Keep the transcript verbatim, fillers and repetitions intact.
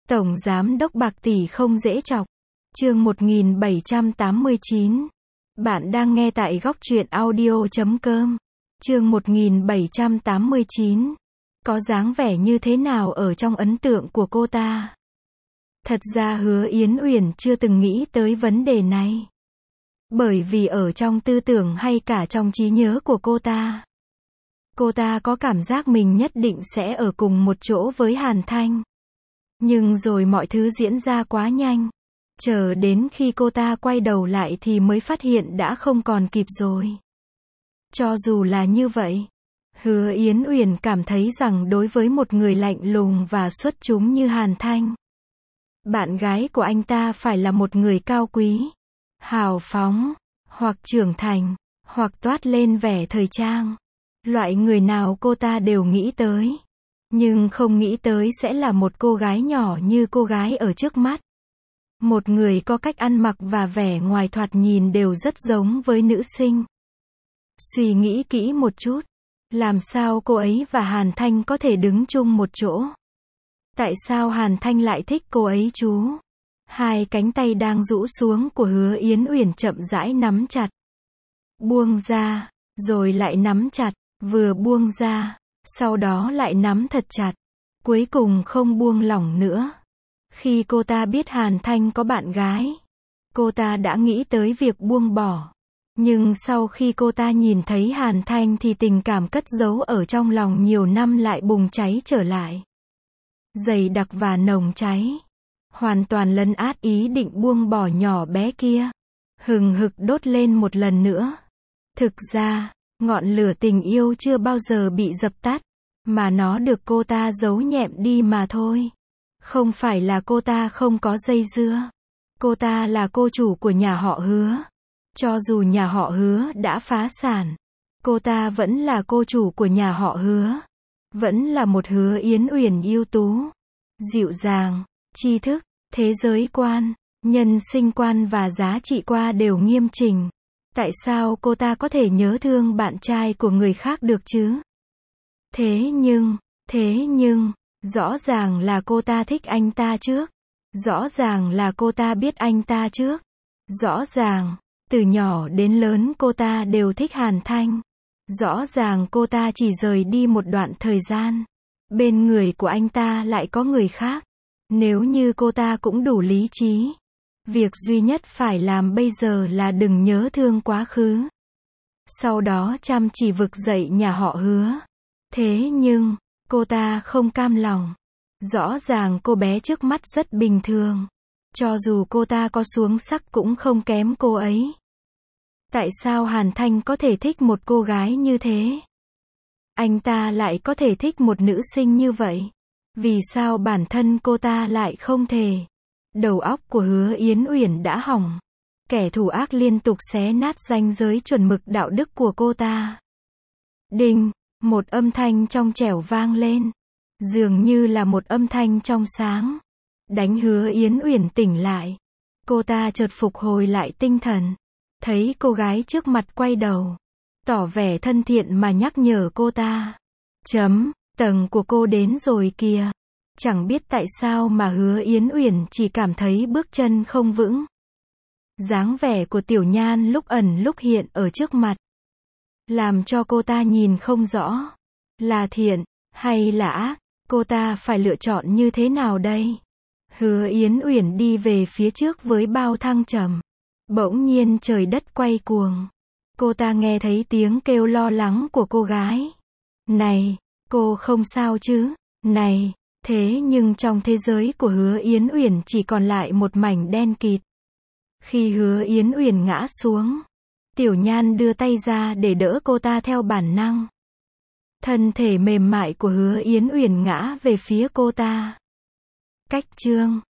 Tổng giám đốc bạc tỷ không dễ chọc. Chương một nghìn bảy trăm tám mươi chín. Bạn đang nghe tại góc truyện audio chấm com. Chương một nghìn bảy trăm tám mươi chín. Có dáng vẻ như thế nào ở trong ấn tượng của cô ta? Thật ra Hứa Yến Uyển chưa từng nghĩ tới vấn đề này. Bởi vì ở trong tư tưởng hay cả trong trí nhớ của cô ta, cô ta có cảm giác mình nhất định sẽ ở cùng một chỗ với Hàn Thanh. Nhưng rồi mọi thứ diễn ra quá nhanh. Chờ đến khi cô ta quay đầu lại thì mới phát hiện đã không còn kịp rồi. Cho dù là như vậy, Hứa Yến Uyển cảm thấy rằng đối với một người lạnh lùng và xuất chúng như Hàn Thanh, bạn gái của anh ta phải là một người cao quý, hào phóng, hoặc trưởng thành, hoặc toát lên vẻ thời trang. Loại người nào cô ta đều nghĩ tới. Nhưng không nghĩ tới sẽ là một cô gái nhỏ như cô gái ở trước mắt. Một người có cách ăn mặc và vẻ ngoài thoạt nhìn đều rất giống với nữ sinh. Suy nghĩ kỹ một chút, làm sao cô ấy và Hàn Thanh có thể đứng chung một chỗ? Tại sao Hàn Thanh lại thích cô ấy chú? Hai cánh tay đang rũ xuống của Hứa Yến Uyển chậm rãi nắm chặt. Buông ra, rồi lại nắm chặt, vừa buông ra, sau đó lại nắm thật chặt, cuối cùng không buông lỏng nữa. Khi cô ta biết Hàn Thanh có bạn gái, cô ta đã nghĩ tới việc buông bỏ. Nhưng sau khi cô ta nhìn thấy Hàn Thanh thì tình cảm cất giấu ở trong lòng nhiều năm lại bùng cháy trở lại. Dày đặc và nồng cháy. Hoàn toàn lấn át ý định buông bỏ nhỏ bé kia. Hừng hực đốt lên một lần nữa. Thực ra, ngọn lửa tình yêu chưa bao giờ bị dập tắt, mà nó được cô ta giấu nhẹm đi mà thôi. Không phải là cô ta không có dây dưa. Cô ta là cô chủ của nhà họ Hứa. Cho dù nhà họ Hứa đã phá sản, cô ta vẫn là cô chủ của nhà họ Hứa. Vẫn là một Hứa Yến Uyển ưu tú, dịu dàng, tri thức, thế giới quan, nhân sinh quan và giá trị quan đều nghiêm chỉnh. Tại sao cô ta có thể nhớ thương bạn trai của người khác được chứ? Thế nhưng, thế nhưng, rõ ràng là cô ta thích anh ta trước. Rõ ràng là cô ta biết anh ta trước. Rõ ràng, từ nhỏ đến lớn cô ta đều thích Hàn Thanh. Rõ ràng cô ta chỉ rời đi một đoạn thời gian. Bên người của anh ta lại có người khác. Nếu như cô ta cũng đủ lý trí, việc duy nhất phải làm bây giờ là đừng nhớ thương quá khứ. Sau đó chăm chỉ vực dậy nhà họ Hứa. Thế nhưng, cô ta không cam lòng. Rõ ràng cô bé trước mắt rất bình thường. Cho dù cô ta có xuống sắc cũng không kém cô ấy. Tại sao Hàn Thanh có thể thích một cô gái như thế? Anh ta lại có thể thích một nữ sinh như vậy? Vì sao bản thân cô ta lại không thể? Đầu óc của Hứa Yến Uyển đã hỏng. Kẻ thù ác liên tục xé nát ranh giới chuẩn mực đạo đức của cô ta. Đinh, một âm thanh trong trẻo vang lên. Dường như là một âm thanh trong sáng. Đánh Hứa Yến Uyển tỉnh lại. Cô ta chợt phục hồi lại tinh thần. Thấy cô gái trước mặt quay đầu. Tỏ vẻ thân thiện mà nhắc nhở cô ta. Chấm, tầng của cô đến rồi kìa. Chẳng biết tại sao mà Hứa Yến Uyển chỉ cảm thấy bước chân không vững. Dáng vẻ của Tiểu Nhan lúc ẩn lúc hiện ở trước mặt, làm cho cô ta nhìn không rõ. Là thiện, hay là ác, cô ta phải lựa chọn như thế nào đây? Hứa Yến Uyển đi về phía trước với bao thăng trầm. Bỗng nhiên trời đất quay cuồng. Cô ta nghe thấy tiếng kêu lo lắng của cô gái. Này, cô không sao chứ? Này, thế nhưng trong thế giới của Hứa Yến Uyển chỉ còn lại một mảnh đen kịt. Khi Hứa Yến Uyển ngã xuống, Tiểu Nhan đưa tay ra để đỡ cô ta theo bản năng. Thân thể mềm mại của Hứa Yến Uyển ngã về phía cô ta. Cách chương